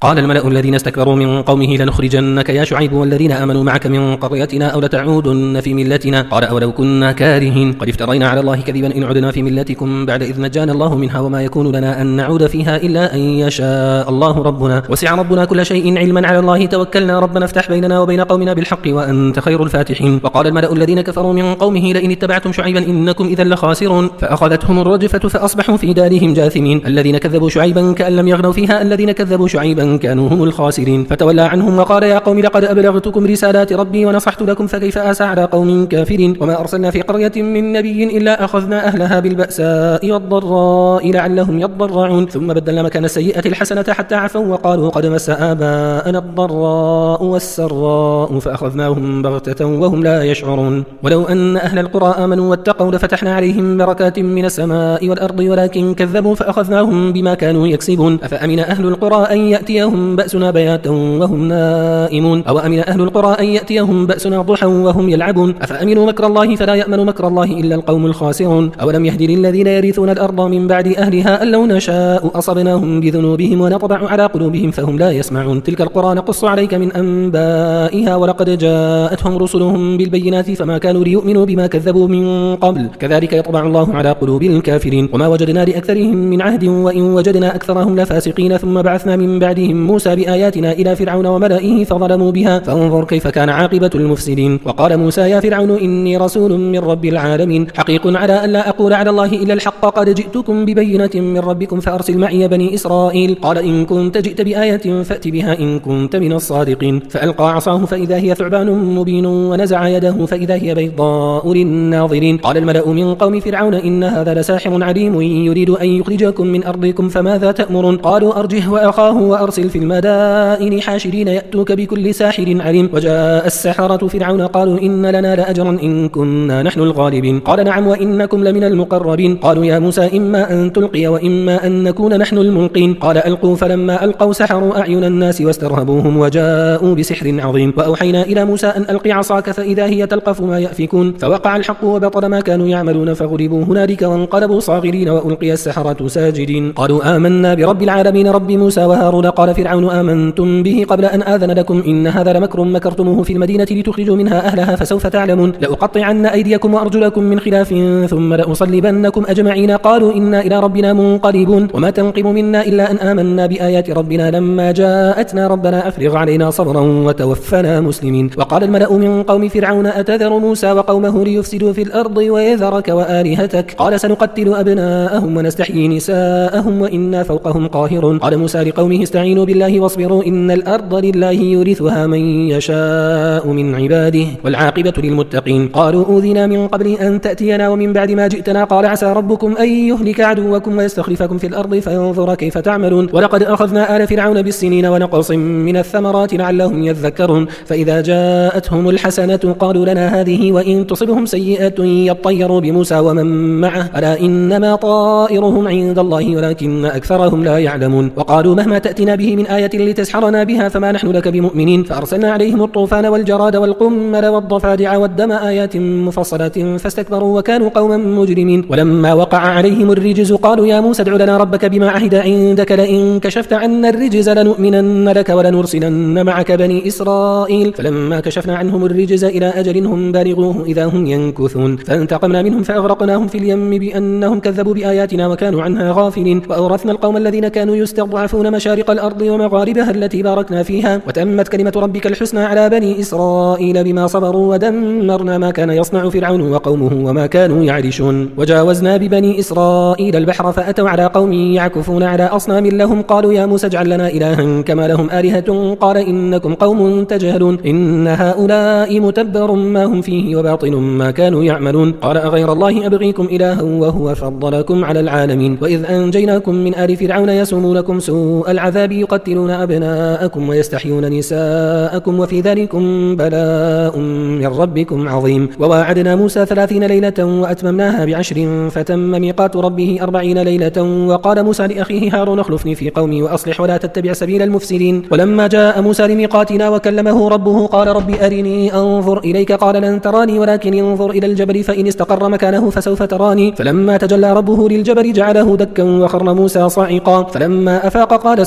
قال الملأ الذين استكبروا من قومه لنخرجنك يا شعيب والذين آمنوا معك من قريتنا أو لتعودن في ملتنا قال أولو كنا كارهين قد افترينا على الله كذبا إن عدنا في ملتكم بعد إذ نجانا الله منها وما يكون لنا أن نعود فيها إلا أن يشاء الله ربنا وسع ربنا كل شيء علما على الله توكلنا ربنا افتح بيننا وبين قومنا بالحق وأنت خير الفاتحين وقال الملأ الذين كفروا من قومه لئن اتبعتم شعيبا إنكم إذا لخاسرون فأخذتهم الرجفة فأصبحوا في دارهم جاثمين الذين كذبوا شعيبا كأن لم يغنوا فيها الذين كذبوا شعيبا كانوا هم الخاسرين فتولى عنهم وقال يا قوم لقد أبلغتكم رسالات ربي ونصحت لكم فكيف آسى على قوم كافرين وما أرسلنا في قرية من نبي إلا أخذنا أهلها بالبأساء والضراء لعلهم يضرعون ثم بدلنا مكان السيئة الحسنة حتى عفوا وقالوا قد مس آباءنا الضراء والسراء فأخذناهم بغتة وهم لا يشعرون ولو أن أهل القرى آمنوا واتقوا لفتحنا عليهم بركات من السماء والأرض ولكن كذبوا فأخذناهم بما كانوا يكسبون أفأمن أهل القرى أن يأتيهم بأسنا بياتا وهم نائمون أو أمن أهل القرى أن يأتيهم بأسنا ضحى وهم يلعبون أفأمنوا مكر الله فلا يأمن مكر الله إلا القوم الخاسرون أولم يهد للذين يرثون الأرض من بعد أهلها أن لو نشاء أصبناهم بذنوبهم ونطبع على قلوبهم فهم لا يسمعون تلك القرى نقص عليك من أنبائها ولقد جاءتهم رسلهم بالبينات فما كانوا ليؤمنوا بما كذبوا من قبل كذلك يطبع الله على قلوب الكافرين وما وجدنا لأكثرهم من عهد وإن وجدنا أكثرهم لفاسقين ثم بعثنا من بعدهم موسى بآياتنا إلى فرعون وملئه فظلموا بها فانظر كيف كان عاقبة المفسدين وقال موسى يا فرعون إني رسول من رب العالمين حقيق على أن لا أقول على الله إلا الحق قد جئتكم ببينة من ربكم فأرسل معي بني إسرائيل قال إن كنت جئت بآية فأت بها إن كنت من الصادقين فألقى عصاه فإذا هي ثعبان مبين ونزع يده فإذا هي بيضاء للناظرين قال الملأ من قوم فرعون إن هذا لساحر عليم يريد أن يخرجكم من أرضكم فماذا تأمرون قالوا أرجه وأخاه وأرسل في المدائن حاشرين يأتوك بكل ساحر عليم وجاء السحرة فرعون قالوا إن لنا لأجرا إن كنا نحن الغالبين قال نعم وإنكم لمن المقربين قالوا يا موسى إما أن تلقي وإما أن نكون نحن الملقين قال ألقوا فلما ألقوا سحروا أعين الناس واسترهبوهم وجاءوا بسحر عظيم وأوحينا إلى موسى أن ألقي عصاك فإذا هي تلقف ما يأفكون فوقع الحق وبطل ما كانوا يعملون فغلبوا هنالك وانقلبوا صاغرين وألقي السحرة ساجدين قالوا آمنا برب العالمين رب موسى وهارون قال فرعون آمنتم به قبل أن آذن لكم إن هذا لمكر مكرتموه في المدينة لتخرجوا منها أهلها فسوف تعلمون لأقطعن أيديكم وأرجلكم من خلاف ثم لأصلبنكم أجمعين قالوا إنا إلى ربنا منقلبون وما تنقم منا إلا أن آمنا بآيات ربنا لما جاءتنا ربنا أفرغ علينا صبرا وتوفنا مسلمين وقال الملأ من قوم فرعون أتذر موسى وقومه ليفسدوا في الأرض ويذرك وآلهتك قال سنقتل أبناءهم ونستحيي نساءهم وإنا فوقهم قاهرون قال موسى لقومه استعينوا بالله واصبروا إن الأرض لله يورثها من يشاء من عباده والعاقبة للمتقين قالوا أوذنا من قبل أن تأتينا ومن بعد ما جئتنا قال عسى ربكم أن يهلك عدوكم ويستخلفكم في الأرض فينظر كيف تعملون ولقد أخذنا آل فرعون بالسنين ونقص من الثمرات لعلهم يذكرون فإذا جاءتهم الحسنة قالوا لنا هذه وإن تصبهم سيئة يطيروا بموسى ومن معه ألا إنما طائرهم عند الله ولكن أكثرهم لا يعلمون وقالوا مهما تأتنا به من آية لتسحرنا بها فما نحن لك بمؤمنين فأرسلنا عليهم الطوفان والجراد والقمل والضفادع والدم آيات مفصلات فاستكبروا وكانوا قوما مجرمين ولما وقع عليهم الرجز قالوا يا موسى ادع لنا ربك بما عهد عندك لئن كشفت عنا الرجز لنؤمنن لك ولنرسلن معك بني إسرائيل فلما كشفنا عنهم الرجز إلى أجل هم بالغوه إذا هم ينكثون فانتقمنا منهم فأغرقناهم في اليم بأنهم كذبوا بآياتنا وكانوا عنها غافلين وأورثنا القوم الذين كانوا يستضعفون مشارق الأرض ومغاربها التي باركنا فيها وتمت كلمة ربك الحسنى على بني إسرائيل بما صبروا ودمرنا ما كان يصنع فرعون وقومه وما كانوا يعرشون وجاوزنا ببني إسرائيل البحر فأتوا على قوم يعكفون على أصنام لهم قالوا يا موسى اجعل لنا إلها كما لهم آلهة قال إنكم قوم تجهلون إن هؤلاء متبر ما هم فيه وباطل ما كانوا يعملون قال أغير الله أبغيكم إلها وهو فضلكم على العالمين وإذ أنجيناكم من آل فرعون يسومونكم سوء العذاب يقتلون أبناءكم ويستحيون نساءكم وفي ذلكم بلاء من ربكم عظيم وواعدنا موسى 30 ليلة وأتممناها ب10 فتم ميقات ربه 40 ليلة وقال موسى لأخيه هارون اخلفني في قومي وأصلح ولا تتبع سبيل المفسدين ولما جاء موسى لميقاتنا وكلمه ربه قال رب أرني أنظر إليك قال لن تراني ولكن انظر إلى الجبل فإن استقر مكانه فسوف تراني فلما تجلى ربه للجبل جعله دكا وخر موسى صاعقا فلما أفاق قال سبحانك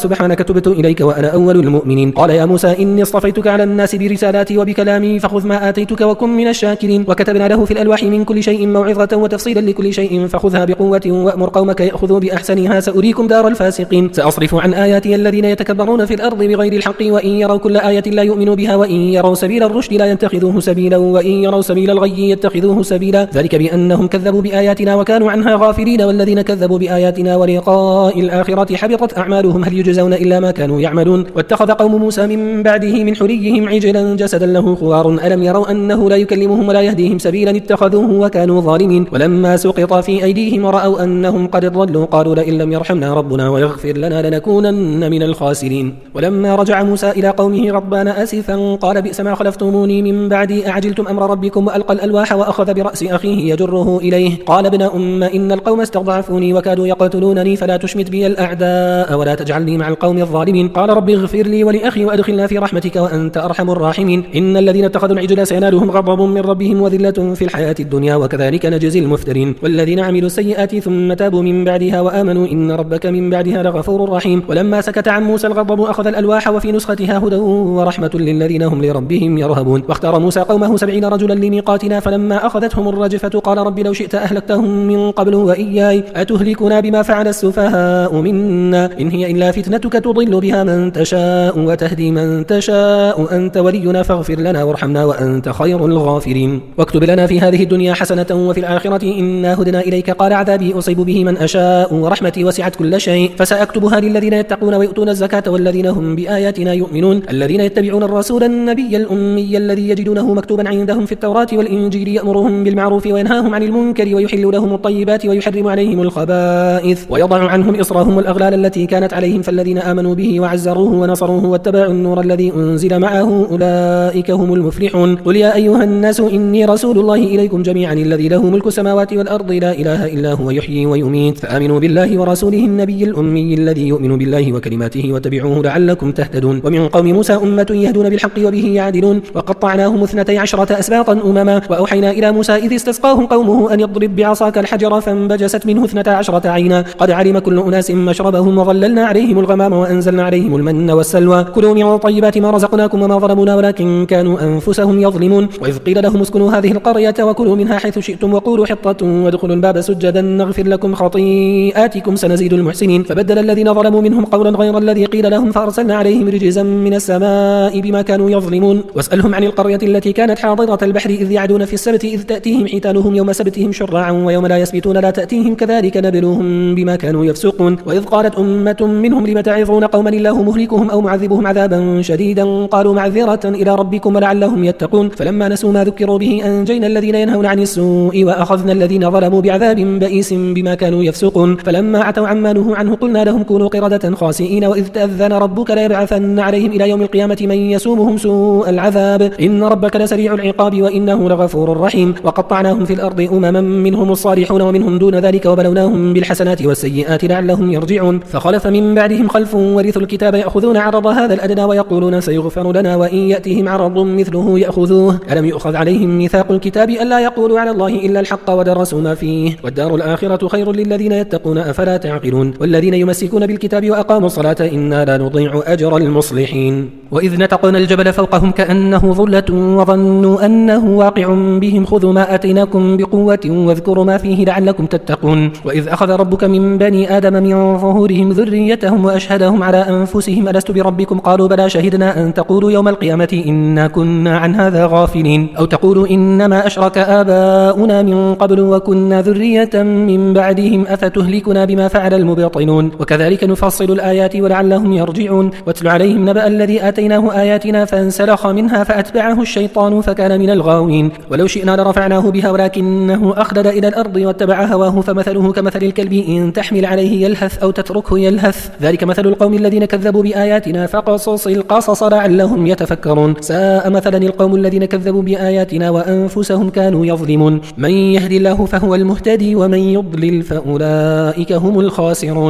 تبت إليك وأنا أول المؤمنين. قال يا موسى إني اصطفيتك على الناس برسالاتي وبكلامي فخذ ما آتيتك وكن من الشاكرين. وكتبنا له في الألواح من كل شيء موعظة وتفصيلا لكل شيء فخذها بقوة وأمر قومك يأخذوا بأحسنها سأريكم دار الفاسقين. سأصرف عن آياتي الذين يتكبرون في الأرض بغير الحق وإن يروا كل آية لا يؤمنوا بها وإن يروا سبيل الرشد لا يتخذوه سبيلا وإن يروا سبيل الغي يتخذوه سبيلا ذلك بأنهم كذبوا بآياتنا وكانوا عنها غافلين. والذين كذبوا بآياتنا ولقاء الآخرة حبطت أعمالهم هل يجزون إلا ما كانوا يعملون. واتخذ قوم موسى من بعده من حليهم عجلا جسدا له خوار ألم يروا أنه لا يكلمهم ولا يهديهم سبيلا اتخذوه وكانوا ظالمين. ولما سقط في أيديهم ورأوا أنهم قد ضلوا قالوا لئن لم يرحمنا ربنا ويغفر لنا لنكونن من الخاسرين. ولما رجع موسى إلى قومه غضبان آسفا قال بئس ما خلفتموني من بعدي أعجلتم أمر ربكم وألقى الألواح وأخذ برأس أخيه يجره إليه قال ابن إن القوم استضعفوني وكادوا يقتلونني فلا تشمت بي الأعداء ولا تجعلني مع القوم الظالمين. قال رب اغفر لي ولأخي وأدخلنا في رحمتك وأنت أرحم الراحمين. إن الذين اتخذوا العجل سينالهم غضب من ربهم وذلة في الحياة الدنيا وكذلك نجزي المفترين. والذين عملوا السيئات ثم تابوا من بعدها وآمنوا إن ربك من بعدها لغفور رحيم. ولما سكت عن موسى الغضب أخذ الألواح وفي نسختها هدى ورحمة للذين هم لربهم يرهبون. واختار موسى قومه 70 رجلا لميقاتنا فلما أخذتهم الرجفة قال رب لو شئت أهلكتهم من قبل وإياي أتهلكنا بما فعل السفهاء منا إن هي إلا فتنتك تضل بها من تشاء وتهدي من تشاء أنت ولينا فاغفر لنا وارحمنا وأنت خير الغافرين. واكتب لنا في هذه الدنيا حسنة وفي الآخرة إنا هدنا إليك قال عذابي أصيب به من أشاء ورحمتي وسعت كل شيء فسأكتبها للذين يتقون ويؤتون الزكاة والذين هم بآياتنا يؤمنون الذين يتبعون الرسول النبي الأمي الذي يجدونه مكتوبا عندهم في التوراة والإنجيل يأمرهم بالمعروف وينهاهم عن المنكر ويحل لهم الطيبات ويحرم عليهم الخبائث ويضع عنهم إصرهم والأغلال التي كانت عليهم فالذين آمنوا به وعزروه ونصروه واتبعوا النور الذي أنزل معه أولئك هم المفلحون. قل يا أيها الناس إني رسول الله إليكم جميعا الذي له ملك السماوات والأرض لا إله إلا هو يحيي ويميت فآمنوا بالله ورسوله النبي الأمي الذي يؤمن بالله وكلماته واتبعوه لعلكم تهتدون. ومن قوم موسى أمة يهدون بالحق وبه يعدلون وقطعناهم 12 أسباطا أمما وأوحينا إلى موسى إذ استسقاه قومه أن يضرب بعصاك الحجر فانبجست منه 12 عينا قد علم كل أناس مشربهم وظللنا عليهم الغمام وأنزلنا عليهم المن والسلوى كلوا من طيبات ما رزقناكم وما ظلمونا ولكن كانوا أنفسهم يظلمون. وإذ قيل لهم اسكنوا هذه القرية وكلوا منها حيث شئتم وقولوا حطة وادخلوا الباب سجدا نغفر لكم خطيئاتكم سنزيد المحسنين. فبدل الذين ظلموا منهم قولا غير الذي قيل لهم فأرسلنا عليهم رجزا من السماء بما كانوا يظلمون. واسألهم عن القرية التي كانت حاضرة البحر إذ يعدون في السبت إذ تأتيهم حيتانهم يوم سبتهم شرعا ويوم لا يسبتون لا تأتيهم كذلك نبلوهم بما كانوا يفسقون. وإذ قالت أمة منهم لم تعظون قوما الله مهلكهم أو معذبهم عذابا شديدا قالوا معذرة إلى ربكم ولعلهم يتقون. فلما نسوا ما ذكروا به أنجينا الذين ينهون عن السوء وأخذنا الذين ظلموا بعذاب بئيس بما كانوا يفسقون. فلما عتوا عما نهوا عنه قلنا لهم كونوا قردة خاسئين. وإذ تأذن ربك ليبعثن عليهم إلى يوم القيامة من يسومهم سوء العذاب إن ربك لسريع العقاب وإنه لغفور رحيم. وقطعناهم في الأرض أمما منهم الصالحون ومنهم دون ذلك وبلوناهم بالحسنات والسيئات لعلهم يرجعون. فخلف من بعدهم خلف ورثوا الكتاب يأخذون عرض هذا الأدنى ويقولون سيغفر لنا وإن يأتيهم عرض مثله يأخذوه ألم يؤخذ عليهم ميثاق الكتاب ألا يقولوا على الله إلا الحق ودرسوا ما فيه والدار الآخرة خير للذين يتقون أفلا تعقلون. والذين يمسكون بالكتاب وأقاموا الصلاة إنا لا نضيع أجر المصلحين. وإذ نتقنا الجبل فوقهم كأنه ظلة وظنوا أنه واقع بهم خذوا ما آتيناكم بقوة واذكروا ما فيه لعلكم تتقون. وإذ أخذ ربك من بني آدم من ظهورهم ذريتهم وأشهدهم على أنفسهم ألست بربكم قالوا بلى شهدنا أن تقولوا يوم القيامة إنا كنا عن هذا غافلين أو تقولوا إنما أشرك آباؤنا من قبل وكنا ذرية من بعدهم أفتهلكنا بما فعل المبطلون. وكذلك نفصل الآيات ولعلهم يرجعون. واتل عليهم نبأ الذي آتيناه آياتنا فانسلخ منها فأتبعه الشيطان فكان من الغاوين. ولو شئنا لرفعناه بها ولكنه أخلد إلى الأرض واتبع هواه فمثله كمثل الكلب إن تحمل عليه يلهث أو تتركه يلهث ذلك مثل القوم الذين كذبوا بآياتنا فقصص القصص لعلهم يتفكرون. ساء مثلا القوم الذين كذبوا بآياتنا وأنفسهم كانوا يظلمون. من يهدي الله فهو المهتدي ومن يضلل فأولئك هم الخاسرون.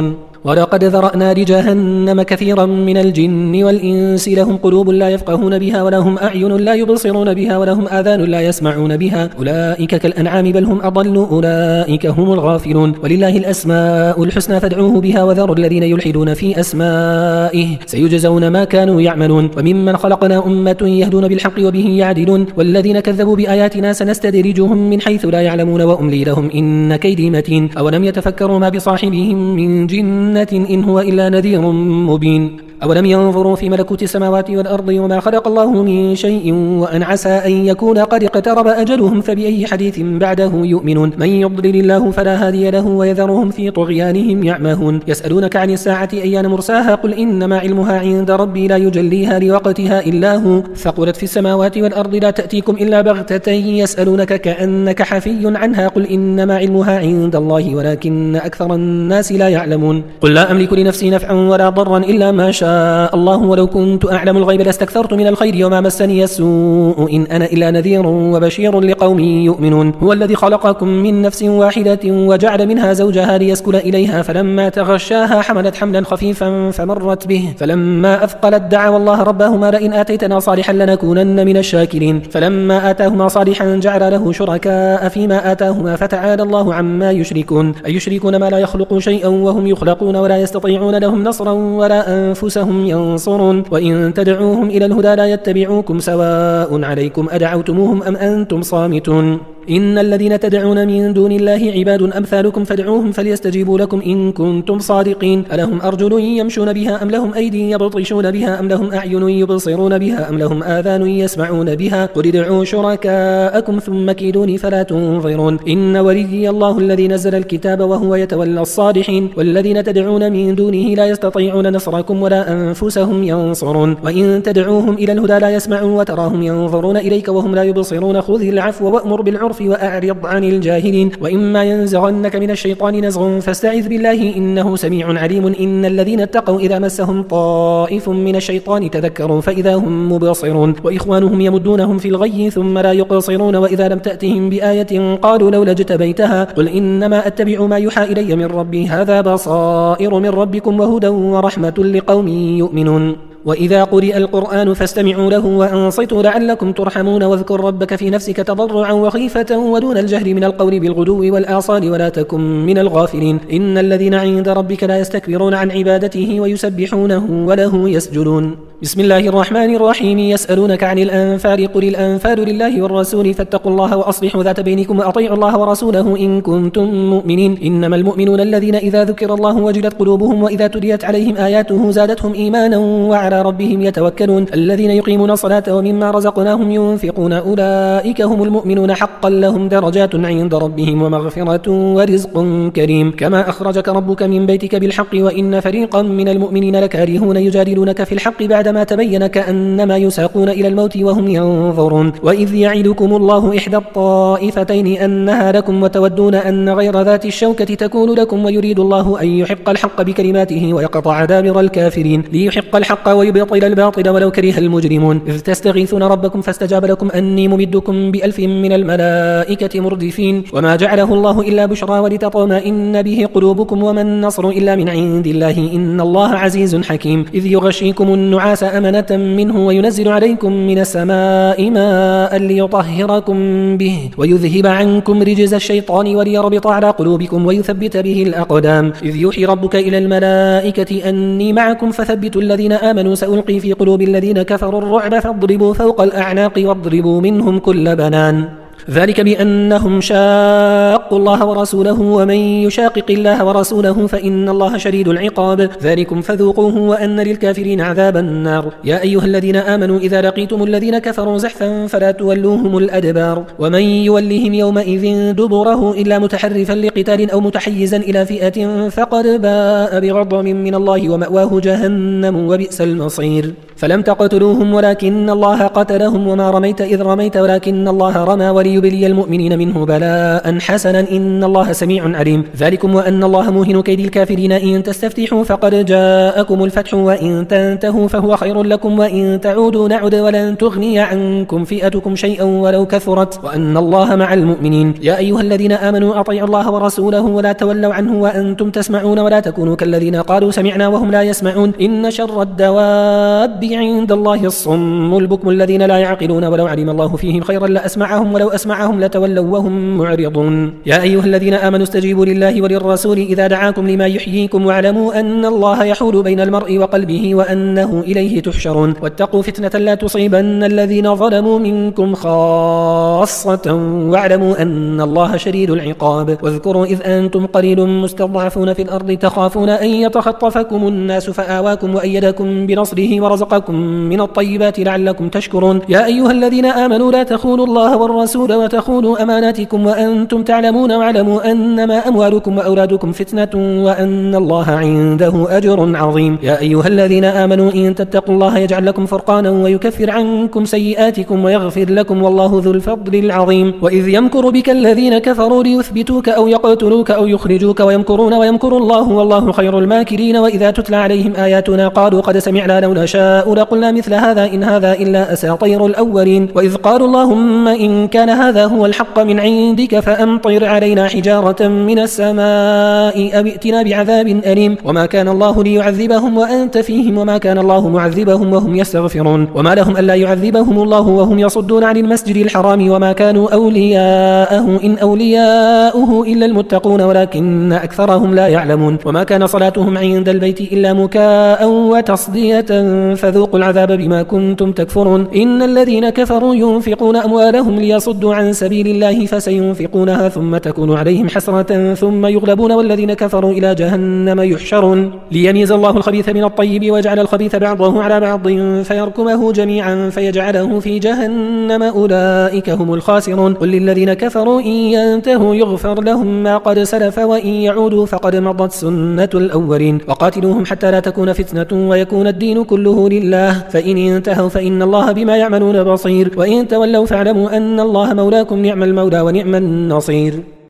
ولقد ذرأنا لجهنم كثيرا من الجن والإنس لهم قلوب لا يفقهون بها ولهم أعين لا يبصرون بها ولهم آذان لا يسمعون بها أولئك كالأنعام بل هم أضل أولئك هم الغافلون ولله الأسماء الحسنى فادعوه بها وذروا الذين يلحدون في أسمائه سيجزون ما كانوا يعملون وممن خلقنا أمة يهدون بالحق وبه يعدلون والذين كذبوا بآياتنا سنستدرجهم من حيث لا يعلمون وأملي لهم إن كيدي متين أولم يتفكروا ما بصاحبهم من جنة إن هو إلا نذير مبين أولم ينظروا في ملكوت السماوات والأرض وما خلق الله من شيء وأن عسى أن يكون قد اقترب أجلهم فبأي حديث بعده يؤمنون من يضلل الله فلا هادي له ويذرهم في طغيانهم يعمهون يسألونك عن الساعة أيان مرساها قل إنما علمها عند ربي لا يجليها لوقتها إلا هو ثقلت في السماوات والأرض لا تأتيكم إلا بغتة يسألونك كأنك حفي عنها قل إنما علمها عند الله ولكن أكثر الناس لا يعلمون قل لا أملك لنفسي نفعا ولا ضرا إلا ما شاء الله ولو كنت أعلم الغيب لاستكثرت من الخير وما مسني السوء إن أنا إلا نذير وبشير لقوم يؤمنون هو الذي خلقكم من نفس واحدة وجعل منها زوجها ليسكن إليها فلما تغشاها حملت حملا خفيفا فمرت به فلما أثقلت دعوا الله ربهما لئن آتيتنا صالحا لنكونن من الشاكرين فلما آتاهما صالحا جعل له شركاء فيما آتاهما فتعالى الله عما يشركون أيشركون ما لا يخلق شيئا وهم يخلقون ولا يستطيعون لهم نصرا ولا أنفسهم ينصرون وإن تدعوهم إلى الهدى لا يتبعوكم سواء عليكم أدعوتموهم أم أنتم صامتون إن الذين تدعون من دون الله عباد أمثالكم فادعوهم فليستجيبوا لكم إن كنتم صادقين ألهم أرجل يمشون بها أم لهم أيدي يبطشون بها أم لهم أعين يبصرون بها أم لهم آذان يسمعون بها قل ادعوا شركاءكم ثم كيدوني فلا تنظرون إن وليي الله الذي نزل الكتاب وهو يتولى الصالحين والذين تدعون من دونه لا يستطيعون نصركم ولا أنفسهم ينصرون وإن تدعوهم إلى الهدى لا يسمعون وتراهم ينظرون إليك وهم لا يبصرون خذ العفو وأمر بالعرف وأعرض عن الجاهلين وإما ينزغنك من الشيطان نزغ فاستعذ بالله إنه سميع عليم إن الذين اتقوا إذا مسهم طائف من الشيطان تذكروا فإذا هم مبصرون وإخوانهم يمدونهم في الغي ثم لا يقصرون وإذا لم تأتهم بآية قالوا لولا اجتبيتها قل إنما أتبع ما يوحى إلي من ربي هذا بصائر من ربكم وهدى ورحمة لقوم يؤمنون وإذا قرئ القرآن فاستمعوا له وأنصتوا لعلكم ترحمون واذكر ربك في نفسك تضرعا وخيفة ودون الجهر من القول بالغدو والآصال ولا تكن من الغافلين إن الذين عند ربك لا يستكبرون عن عبادته ويسبحونه وله يسجدون بسم الله الرحمن الرحيم يسألونك عن الأنفال قل الأنفال لله والرسول فاتقوا الله وأصلحوا ذات بينكم وأطيعوا الله ورسوله إن كنتم مؤمنين إنما المؤمنون الذين إذا ذكر الله وجلت قلوبهم وإذا تليت عليهم آياته زادتهم إيمانا وعلى ربهم يتوكلون الذين يقيمون الصلاة ومما رزقناهم ينفقون أولئك هم المؤمنون حقا لهم درجات عند ربهم ومغفرة ورزق كريم كما أخرجك ربك من بيتك بالحق وإن فريقا من المؤمنين لكارهون يجادلونك في الحق بعدما تبين كأنما يساقون إلى الموت وهم ينظرون وإذ يعدكم الله إحدى الطائفتين أنها لكم وتودون أن غير ذات الشوكة تكون لكم ويريد الله أن يحق الحق بكلماته ويقطع دابر الكافرين ليحق الحق ويبطل الباطل ولو كره المجرمون إذ تستغيثون ربكم فاستجاب لكم أني ممدكم ب1000 من الملائكة مردفين وما جعله الله إلا بشرى ولتطمئن به قلوبكم وما النصر إلا من عند الله إن الله عزيز حكيم إذ يغشيكم النعاس أمنة منه وينزل عليكم من السماء ماء ليطهركم به ويذهب عنكم رجز الشيطان وليربط على قلوبكم ويثبت به الأقدام إذ يوحي ربك إلى الملائكة أني معكم فثبتوا الذين آمنوا سألقي في قلوب الذين كفروا الرعب فاضربوا فوق الأعناق واضربوا منهم كل بنان ذلك بأنهم شاقوا الله ورسوله ومن يشاقق الله ورسوله فإن الله شديد العقاب ذلكم فذوقوه وأن للكافرين عذاب النار يا أيها الذين آمنوا إذا لقيتم الذين كفروا زحفا فلا تولوهم الأدبار ومن يولهم يومئذ دبره إلا متحرفا لقتال أو متحيزا إلى فئة فقد باء بغضب من الله ومأواه جهنم وبئس المصير فلم تقتلوهم ولكن الله قتلهم وما رميت إذ رميت ولكن الله رمى وليبلي المؤمنين منه بلاء حسنا إن الله سميع عليم. ذلكم وأن الله موهن كيد الكافرين إن تستفتحوا فقد جاءكم الفتح وإن تنتهوا فهو خير لكم وإن تعودوا نعد ولن تغني عنكم فئتكم شيئا ولو كثرت وأن الله مع المؤمنين. يا أيها الذين آمنوا أطيعوا الله ورسوله ولا تولوا عنه وأنتم تسمعون ولا تكونوا كالذين قالوا سمعنا وهم لا يسمعون. إن شر الدواب عند الله الصم البكم الذين لا يعقلون ولو علم الله فيهم خيرا لأسمعهم ولو أسمعهم لتولوا وهم معرضون. يا أيها الذين آمنوا استجيبوا لله وللرسول إذا دعاكم لما يحييكم واعلموا أن الله يحول بين المرء وقلبه وأنه إليه تحشرون. واتقوا فتنة لا تصيبن الذين ظلموا منكم خاصة واعلموا أن الله شديد العقاب. واذكروا إذ أنتم قليل مستضعفون في الأرض تخافون أن يتخطفكم الناس فآواكم وأيدكم بنصره ورزقكم من الطيبات لعلكم تشكرون. يا أيها الذين آمنوا لا تخونوا الله والرسول وتخونوا أماناتكم وأنتم تعلمون واعلموا أنما أموالكم وأولادكم فتنة وأن الله عنده أجر عظيم. يا أيها الذين آمنوا إن تتقوا الله يجعل لكم فرقانا ويكفر عنكم سيئاتكم ويغفر لكم والله ذو الفضل العظيم. وإذ يمكر بك الذين كفروا ليثبتوك أو يقتلوك أو يخرجوك ويمكرون ويمكر الله والله خير الماكرين. وإذا تتلى عليهم آياتنا قالوا قد سمعنا لو نشاء لقلنا مثل هذا إن هذا إلا أساطير الأولين. وإذ قالوا اللهم إن كان هذا هو الحق من عندك فأمطر علينا حجارة من السماء أو ائتنا بعذاب أليم. وما كان الله ليعذبهم وأنت فيهم وما كان الله معذبهم وهم يستغفرون. وما لهم ألا يعذبهم الله وهم يصدون عن المسجد الحرام وما كانوا أولياءه إن أولياؤه إلا المتقون ولكن أكثرهم لا يعلمون. وما كان صلاتهم عند البيت إلا مكاء وتصدية فذوقوا العذاب بما كنتم تكفرون. إن الذين كفروا ينفقون أموالهم ليصدوا عن سبيل الله فسينفقونها ثم تكون عليهم حسرة ثم يغلبون والذين كفروا إلى جهنم يحشرون. ليميز الله الخبيث من الطيب ويجعل الخبيث بعضه على بعض فيركمه جميعا فيجعله في جهنم أولئك هم الخاسرون. قل للذين كفروا إن ينتهوا يغفر لهم ما قد سلف وإن يعودوا فقد مضت سنة الأولين. وقاتلوهم حتى لا تكون فتنة ويكون الدين كله لله فإن انتهوا فإن الله بما يعملون بصير وإن تولوا فاعلموا أن الله مولاكم نعم المولى ونعم النصير.